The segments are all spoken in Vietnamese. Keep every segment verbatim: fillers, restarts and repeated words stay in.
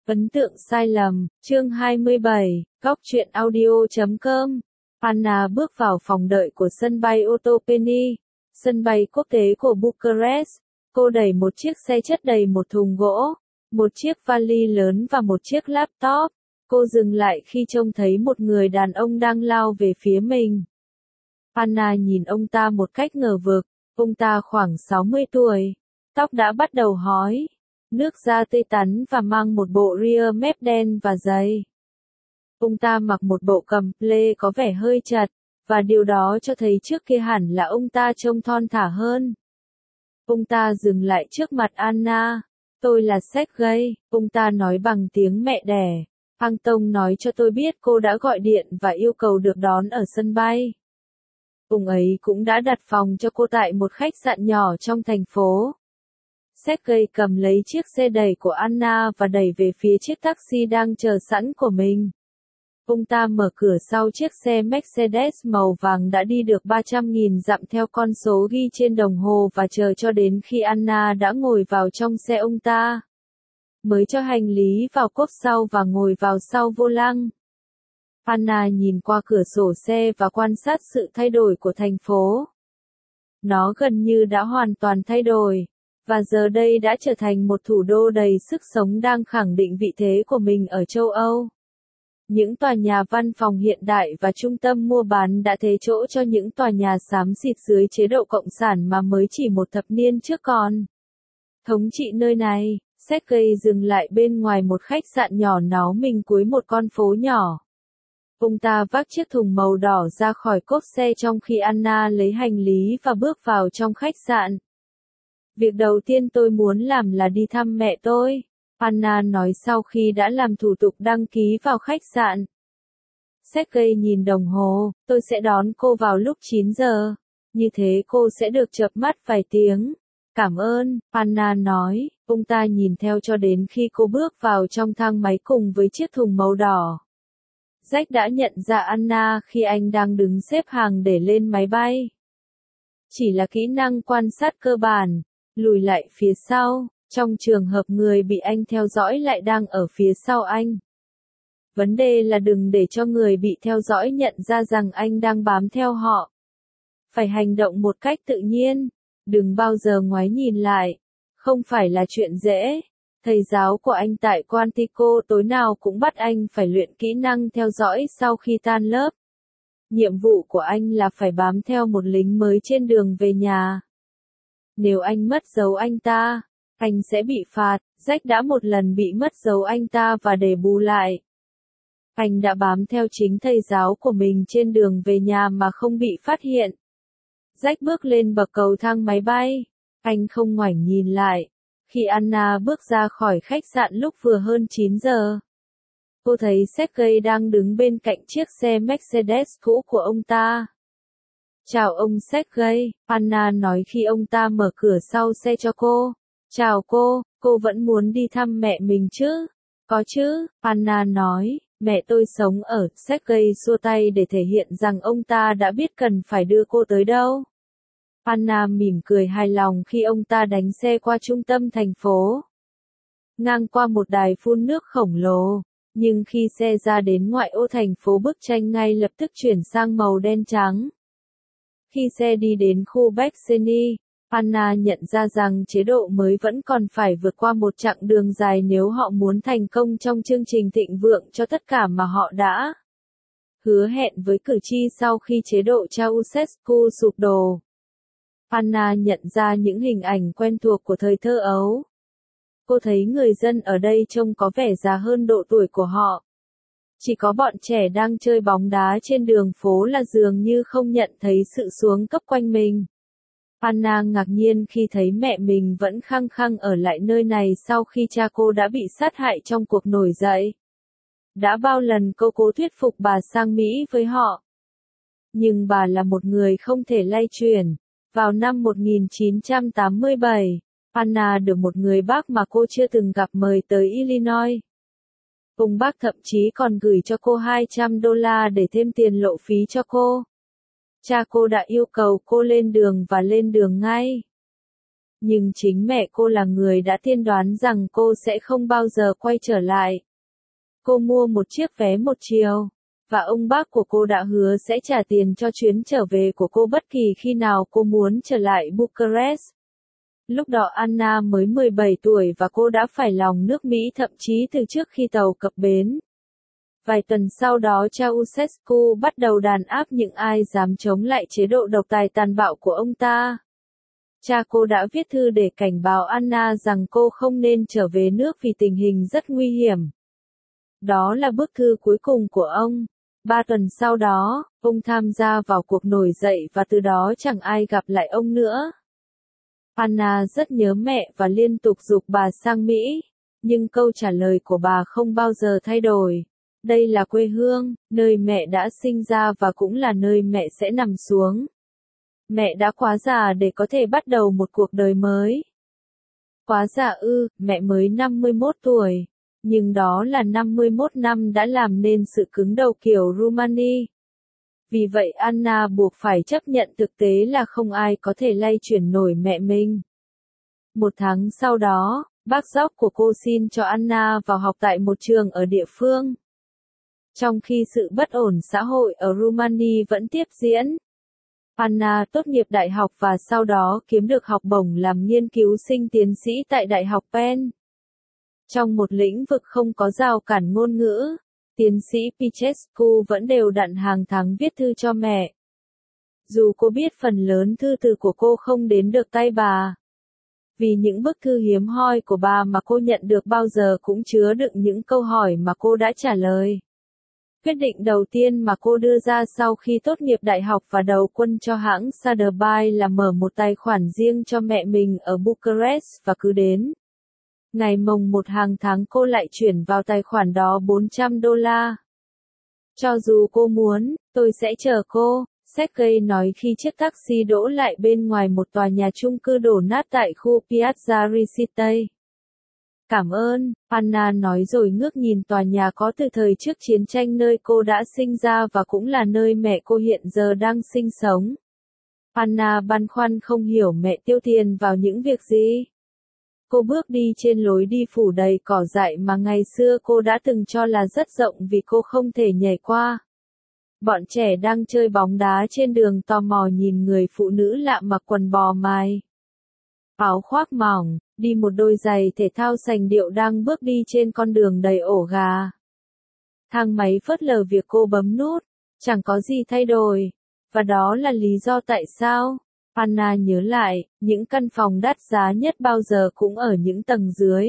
Ấn tượng sai lầm, chương hai mươi bảy, góc truyện audio chấm com. Anna bước vào phòng đợi của sân bay Otopeni, sân bay quốc tế của Bucharest. Cô đẩy một chiếc xe chất đầy một thùng gỗ, một chiếc vali lớn và một chiếc laptop. Cô dừng lại khi trông thấy một người đàn ông đang lao về phía mình. Anna nhìn ông ta một cách ngờ vực, ông ta khoảng sáu mươi tuổi, tóc đã bắt đầu hói, nước da tươi tắn và mang một bộ rear mép đen và dày. Ông ta mặc một bộ cầm lê có vẻ hơi chật, và điều đó cho thấy trước kia hẳn là ông ta trông thon thả hơn. Ông ta dừng lại trước mặt Anna. Tôi là Sergei, ông ta nói bằng tiếng mẹ đẻ. Anton nói cho tôi biết cô đã gọi điện và yêu cầu được đón ở sân bay. Ông ấy cũng đã đặt phòng cho cô tại một khách sạn nhỏ trong thành phố. Sergei cầm lấy chiếc xe đẩy của Anna và đẩy về phía chiếc taxi đang chờ sẵn của mình. Ông ta mở cửa sau chiếc xe Mercedes màu vàng đã đi được ba trăm nghìn dặm theo con số ghi trên đồng hồ và chờ cho đến khi Anna đã ngồi vào trong xe ông ta. Mới cho hành lý vào cốp sau và ngồi vào sau vô lăng. Anna nhìn qua cửa sổ xe và quan sát sự thay đổi của thành phố. Nó gần như đã hoàn toàn thay đổi, và giờ đây đã trở thành một thủ đô đầy sức sống đang khẳng định vị thế của mình ở châu Âu. Những tòa nhà văn phòng hiện đại và trung tâm mua bán đã thế chỗ cho những tòa nhà xám xịt dưới chế độ cộng sản mà mới chỉ một thập niên trước còn thống trị nơi này. Sergei dừng lại bên ngoài một khách sạn nhỏ náu mình cuối một con phố nhỏ. Ông ta vác chiếc thùng màu đỏ ra khỏi cốp xe trong khi Anna lấy hành lý và bước vào trong khách sạn. Việc đầu tiên tôi muốn làm là đi thăm mẹ tôi, Anna nói sau khi đã làm thủ tục đăng ký vào khách sạn. Sergei nhìn đồng hồ, tôi sẽ đón cô vào lúc chín giờ, như thế cô sẽ được chợp mắt vài tiếng. Cảm ơn, Anna nói. Ông ta nhìn theo cho đến khi cô bước vào trong thang máy cùng với chiếc thùng màu đỏ. Jack đã nhận ra Anna khi anh đang đứng xếp hàng để lên máy bay. Chỉ là kỹ năng quan sát cơ bản, lùi lại phía sau, trong trường hợp người bị anh theo dõi lại đang ở phía sau anh. Vấn đề là đừng để cho người bị theo dõi nhận ra rằng anh đang bám theo họ. Phải hành động một cách tự nhiên, đừng bao giờ ngoái nhìn lại. Không phải là chuyện dễ. Thầy giáo của anh tại Quantico tối nào cũng bắt anh phải luyện kỹ năng theo dõi sau khi tan lớp. Nhiệm vụ của anh là phải bám theo một lính mới trên đường về nhà. Nếu anh mất dấu anh ta, anh sẽ bị phạt. Jack đã một lần bị mất dấu anh ta và để bù lại. Anh đã bám theo chính thầy giáo của mình trên đường về nhà mà không bị phát hiện. Jack bước lên bậc cầu thang máy bay. Anh không ngoảnh nhìn lại. Khi Anna bước ra khỏi khách sạn lúc vừa hơn chín giờ, cô thấy Sergei đang đứng bên cạnh chiếc xe Mercedes cũ của ông ta. Chào ông Sergei, Anna nói khi ông ta mở cửa sau xe cho cô. Chào cô, cô vẫn muốn đi thăm mẹ mình chứ? Có chứ, Anna nói, mẹ tôi sống ở. Sergei xua tay để thể hiện rằng ông ta đã biết cần phải đưa cô tới đâu. Anna mỉm cười hài lòng khi ông ta đánh xe qua trung tâm thành phố, ngang qua một đài phun nước khổng lồ, nhưng khi xe ra đến ngoại ô thành phố bức tranh ngay lập tức chuyển sang màu đen trắng. Khi xe đi đến khu Bexeni, Anna nhận ra rằng chế độ mới vẫn còn phải vượt qua một chặng đường dài nếu họ muốn thành công trong chương trình thịnh vượng cho tất cả mà họ đã hứa hẹn với cử tri sau khi chế độ Ceausescu sụp đổ. Anna nhận ra những hình ảnh quen thuộc của thời thơ ấu. Cô thấy người dân ở đây trông có vẻ già hơn độ tuổi của họ. Chỉ có bọn trẻ đang chơi bóng đá trên đường phố là dường như không nhận thấy sự xuống cấp quanh mình. Anna ngạc nhiên khi thấy mẹ mình vẫn khăng khăng ở lại nơi này sau khi cha cô đã bị sát hại trong cuộc nổi dậy. Đã bao lần cô cố thuyết phục bà sang Mỹ với họ. Nhưng bà là một người không thể lay chuyển. Vào năm một nghìn chín trăm tám mươi bảy, Anna được một người bác mà cô chưa từng gặp mời tới Illinois. Ông bác thậm chí còn gửi cho cô hai trăm đô la để thêm tiền lộ phí cho cô. Cha cô đã yêu cầu cô lên đường và lên đường ngay. Nhưng chính mẹ cô là người đã tiên đoán rằng cô sẽ không bao giờ quay trở lại. Cô mua một chiếc vé một chiều, và ông bác của cô đã hứa sẽ trả tiền cho chuyến trở về của cô bất kỳ khi nào cô muốn trở lại Bucharest. Lúc đó Anna mới mười bảy tuổi và cô đã phải lòng nước Mỹ thậm chí từ trước khi tàu cập bến. Vài tuần sau đó Ceausescu bắt đầu đàn áp những ai dám chống lại chế độ độc tài tàn bạo của ông ta. Cha cô đã viết thư để cảnh báo Anna rằng cô không nên trở về nước vì tình hình rất nguy hiểm. Đó là bức thư cuối cùng của ông. Ba tuần sau đó, ông tham gia vào cuộc nổi dậy và từ đó chẳng ai gặp lại ông nữa. Anna rất nhớ mẹ và liên tục giục bà sang Mỹ, nhưng câu trả lời của bà không bao giờ thay đổi. Đây là quê hương, nơi mẹ đã sinh ra và cũng là nơi mẹ sẽ nằm xuống. Mẹ đã quá già để có thể bắt đầu một cuộc đời mới. Quá già ư, mẹ mới năm mươi mốt tuổi. Nhưng đó là năm mươi mốt năm đã làm nên sự cứng đầu kiểu Rumani. Vì vậy Anna buộc phải chấp nhận thực tế là không ai có thể lay chuyển nổi mẹ mình. Một tháng sau đó, bác gióc của cô xin cho Anna vào học tại một trường ở địa phương. Trong khi sự bất ổn xã hội ở Rumani vẫn tiếp diễn, Anna tốt nghiệp đại học và sau đó kiếm được học bổng làm nghiên cứu sinh tiến sĩ tại Đại học Penn. Trong một lĩnh vực không có rào cản ngôn ngữ, tiến sĩ Pichescu vẫn đều đặn hàng tháng viết thư cho mẹ. Dù cô biết phần lớn thư từ của cô không đến được tay bà. Vì những bức thư hiếm hoi của bà mà cô nhận được bao giờ cũng chứa đựng những câu hỏi mà cô đã trả lời. Quyết định đầu tiên mà cô đưa ra sau khi tốt nghiệp đại học và đầu quân cho hãng Sotheby's là mở một tài khoản riêng cho mẹ mình ở Bucharest và cứ đến ngày mồng một hàng tháng cô lại chuyển vào tài khoản đó bốn trăm đô la. Cho dù cô muốn, tôi sẽ chờ cô, Sergei nói khi chiếc taxi đỗ lại bên ngoài một tòa nhà chung cư đổ nát tại khu Piazza Risite. Cảm ơn, Anna nói rồi ngước nhìn tòa nhà có từ thời trước chiến tranh nơi cô đã sinh ra và cũng là nơi mẹ cô hiện giờ đang sinh sống. Anna băn khoăn không hiểu mẹ tiêu tiền vào những việc gì. Cô bước đi trên lối đi phủ đầy cỏ dại mà ngày xưa cô đã từng cho là rất rộng vì cô không thể nhảy qua. Bọn trẻ đang chơi bóng đá trên đường tò mò nhìn người phụ nữ lạ mặc quần bò mài, áo khoác mỏng, đi một đôi giày thể thao sành điệu đang bước đi trên con đường đầy ổ gà. Thang máy phớt lờ việc cô bấm nút, chẳng có gì thay đổi. Và đó là lý do tại sao, Anna nhớ lại, những căn phòng đắt giá nhất bao giờ cũng ở những tầng dưới.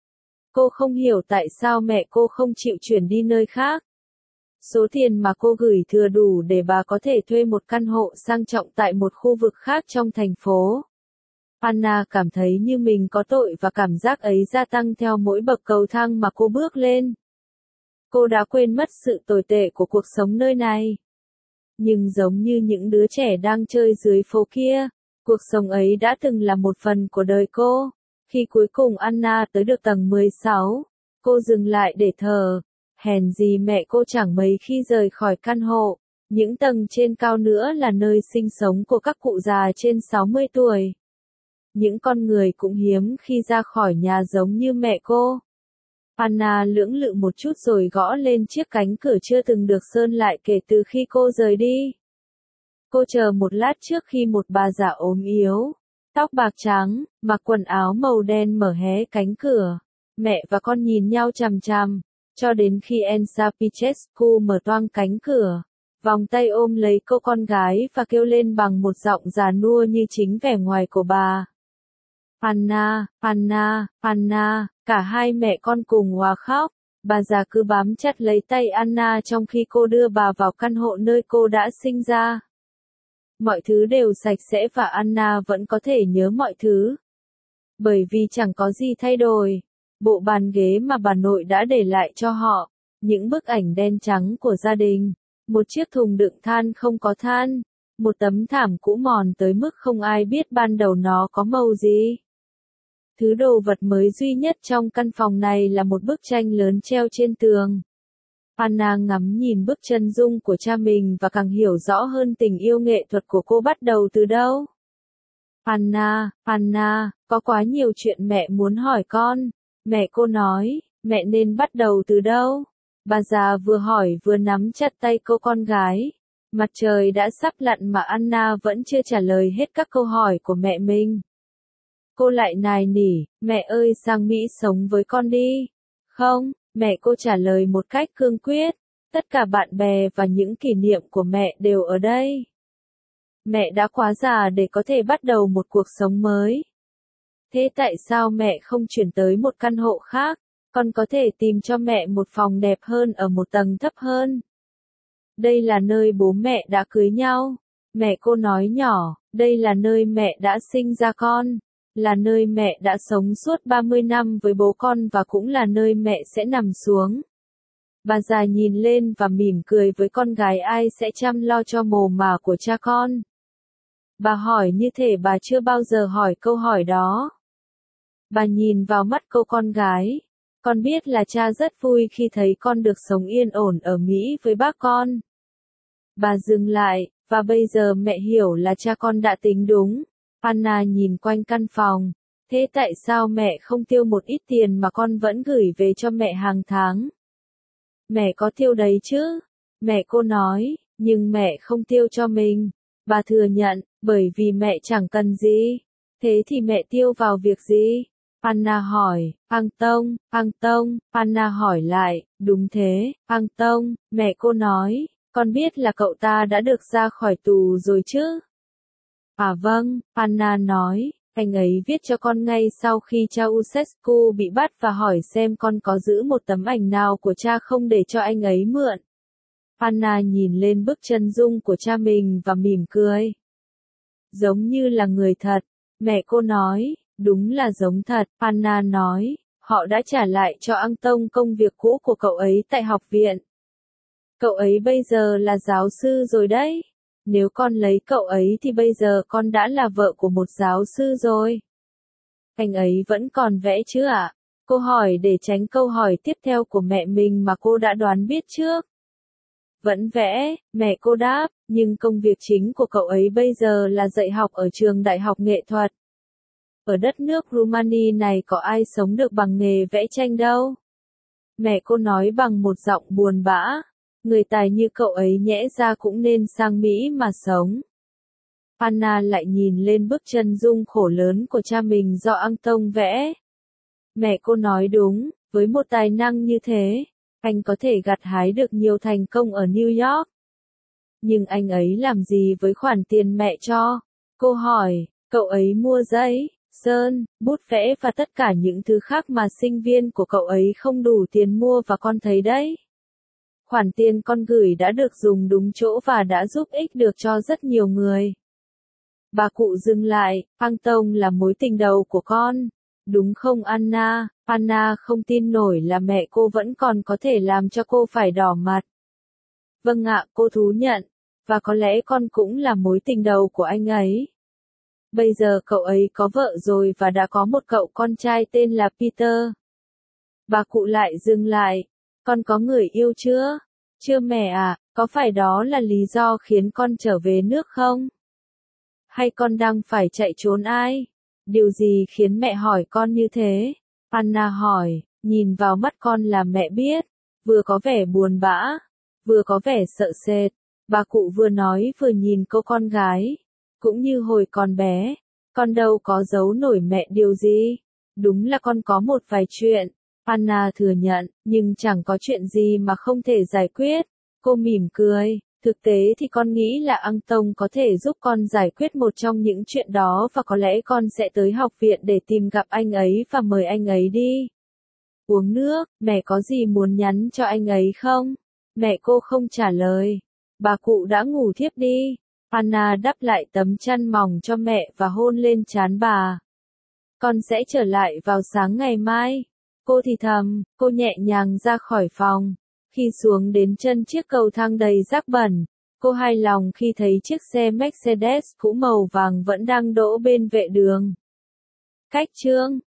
Cô không hiểu tại sao mẹ cô không chịu chuyển đi nơi khác. Số tiền mà cô gửi thừa đủ để bà có thể thuê một căn hộ sang trọng tại một khu vực khác trong thành phố. Anna cảm thấy như mình có tội và cảm giác ấy gia tăng theo mỗi bậc cầu thang mà cô bước lên. Cô đã quên mất sự tồi tệ của cuộc sống nơi này. Nhưng giống như những đứa trẻ đang chơi dưới phố kia, cuộc sống ấy đã từng là một phần của đời cô. Khi cuối cùng Anna tới được tầng mười sáu, cô dừng lại để thở. Hèn gì mẹ cô chẳng mấy khi rời khỏi căn hộ. Những tầng trên cao nữa là nơi sinh sống của các cụ già trên sáu mươi tuổi. Những con người cũng hiếm khi ra khỏi nhà giống như mẹ cô. Anna lưỡng lự một chút rồi gõ lên chiếc cánh cửa chưa từng được sơn lại kể từ khi cô rời đi. Cô chờ một lát trước khi một bà già ốm yếu, tóc bạc trắng, mặc quần áo màu đen mở hé cánh cửa. Mẹ và con nhìn nhau chằm chằm, cho đến khi Elsa Pichescu mở toang cánh cửa, vòng tay ôm lấy cô con gái và kêu lên bằng một giọng già nua như chính vẻ ngoài của bà. Anna, Anna, Anna, cả hai mẹ con cùng òa khóc. Bà già cứ bám chặt lấy tay Anna trong khi cô đưa bà vào căn hộ nơi cô đã sinh ra. Mọi thứ đều sạch sẽ và Anna vẫn có thể nhớ mọi thứ. Bởi vì chẳng có gì thay đổi. Bộ bàn ghế mà bà nội đã để lại cho họ, những bức ảnh đen trắng của gia đình, một chiếc thùng đựng than không có than, một tấm thảm cũ mòn tới mức không ai biết ban đầu nó có màu gì. Thứ đồ vật mới duy nhất trong căn phòng này là một bức tranh lớn treo trên tường. Anna ngắm nhìn bức chân dung của cha mình và càng hiểu rõ hơn tình yêu nghệ thuật của cô bắt đầu từ đâu. Anna, Anna, Có quá nhiều chuyện mẹ muốn hỏi con. Mẹ cô nói, mẹ nên bắt đầu từ đâu? Bà già vừa hỏi vừa nắm chặt tay cô con gái. Mặt trời đã sắp lặn mà Anna vẫn chưa trả lời hết các câu hỏi của mẹ mình. Cô lại nài nỉ, mẹ ơi sang Mỹ sống với con đi. Không, mẹ cô trả lời một cách cương quyết. Tất cả bạn bè và những kỷ niệm của mẹ đều ở đây. Mẹ đã quá già để có thể bắt đầu một cuộc sống mới. Thế tại sao mẹ không chuyển tới một căn hộ khác? Con có thể tìm cho mẹ một phòng đẹp hơn ở một tầng thấp hơn. Đây là nơi bố mẹ đã cưới nhau. Mẹ cô nói nhỏ, đây là nơi mẹ đã sinh ra con. Là nơi mẹ đã sống suốt ba mươi năm với bố con và cũng là nơi mẹ sẽ nằm xuống. Bà già nhìn lên và mỉm cười với con gái ai sẽ chăm lo cho mồ mả của cha con. Bà hỏi như thể bà chưa bao giờ hỏi câu hỏi đó. Bà nhìn vào mắt cô con gái. Con biết là cha rất vui khi thấy con được sống yên ổn ở Mỹ với bác con. Bà dừng lại, và bây giờ mẹ hiểu là cha con đã tính đúng. Anna nhìn quanh căn phòng. Thế tại sao mẹ không tiêu một ít tiền mà con vẫn gửi về cho mẹ hàng tháng? Mẹ có tiêu đấy chứ? Mẹ cô nói, nhưng mẹ không tiêu cho mình. Bà thừa nhận, bởi vì mẹ chẳng cần gì. Thế thì mẹ tiêu vào việc gì? Anna hỏi, Ang Tông, Ang Tông, Anna hỏi lại, đúng thế, Ang Tông, mẹ cô nói, con biết là cậu ta đã được ra khỏi tù rồi chứ? À vâng, Anna nói, anh ấy viết cho con ngay sau khi Ceausescu bị bắt và hỏi xem con có giữ một tấm ảnh nào của cha không để cho anh ấy mượn. Anna nhìn lên bức chân dung của cha mình và mỉm cười. Giống như là người thật, mẹ cô nói, đúng là giống thật, Anna nói, họ đã trả lại cho Ang Tông công việc cũ của cậu ấy tại học viện. Cậu ấy bây giờ là giáo sư rồi đấy. Nếu con lấy cậu ấy thì bây giờ con đã là vợ của một giáo sư rồi. Anh ấy vẫn còn vẽ chứ ạ? À? Cô hỏi để tránh câu hỏi tiếp theo của mẹ mình mà cô đã đoán biết trước. Vẫn vẽ, mẹ cô đáp, nhưng công việc chính của cậu ấy bây giờ là dạy học ở trường đại học nghệ thuật. Ở đất nước Rumani này có ai sống được bằng nghề vẽ tranh đâu. Mẹ cô nói bằng một giọng buồn bã. Người tài như cậu ấy nhẽ ra cũng nên sang Mỹ mà sống. Anna lại nhìn lên bức chân dung khổ lớn của cha mình do Ang Tông vẽ. Mẹ cô nói đúng, với một tài năng như thế, anh có thể gặt hái được nhiều thành công ở New York. Nhưng anh ấy làm gì với khoản tiền mẹ cho? Cô hỏi, cậu ấy mua giấy, sơn, bút vẽ và tất cả những thứ khác mà sinh viên của cậu ấy không đủ tiền mua và con thấy đấy. Khoản tiền con gửi đã được dùng đúng chỗ và đã giúp ích được cho rất nhiều người. Bà cụ dừng lại, Ang Tông là mối tình đầu của con. Đúng không Anna? Anna không tin nổi là mẹ cô vẫn còn có thể làm cho cô phải đỏ mặt. Vâng ạ, cô thú nhận. Và có lẽ con cũng là mối tình đầu của anh ấy. Bây giờ cậu ấy có vợ rồi và đã có một cậu con trai tên là Peter. Bà cụ lại dừng lại. Con có người yêu chưa? Chưa mẹ à, có phải đó là lý do khiến con trở về nước không? Hay con đang phải chạy trốn ai? Điều gì khiến mẹ hỏi con như thế? Anna hỏi, nhìn vào mắt con là mẹ biết, vừa có vẻ buồn bã, vừa có vẻ sợ sệt. Bà cụ vừa nói vừa nhìn cô con gái. Cũng như hồi còn bé, con đâu có giấu nổi mẹ điều gì. Đúng là con có một vài chuyện. Anna thừa nhận, nhưng chẳng có chuyện gì mà không thể giải quyết. Cô mỉm cười, thực tế thì con nghĩ là Ang Tông có thể giúp con giải quyết một trong những chuyện đó và có lẽ con sẽ tới học viện để tìm gặp anh ấy và mời anh ấy đi. Uống nước, mẹ có gì muốn nhắn cho anh ấy không? Mẹ cô không trả lời. Bà cụ đã ngủ thiếp đi. Anna đắp lại tấm chăn mỏng cho mẹ và hôn lên trán bà. Con sẽ trở lại vào sáng ngày mai. Cô thì thầm, cô nhẹ nhàng ra khỏi phòng. Khi xuống đến chân chiếc cầu thang đầy rác bẩn, cô hài lòng khi thấy chiếc xe Mercedes cũ màu vàng vẫn đang đỗ bên vệ đường. Cách chương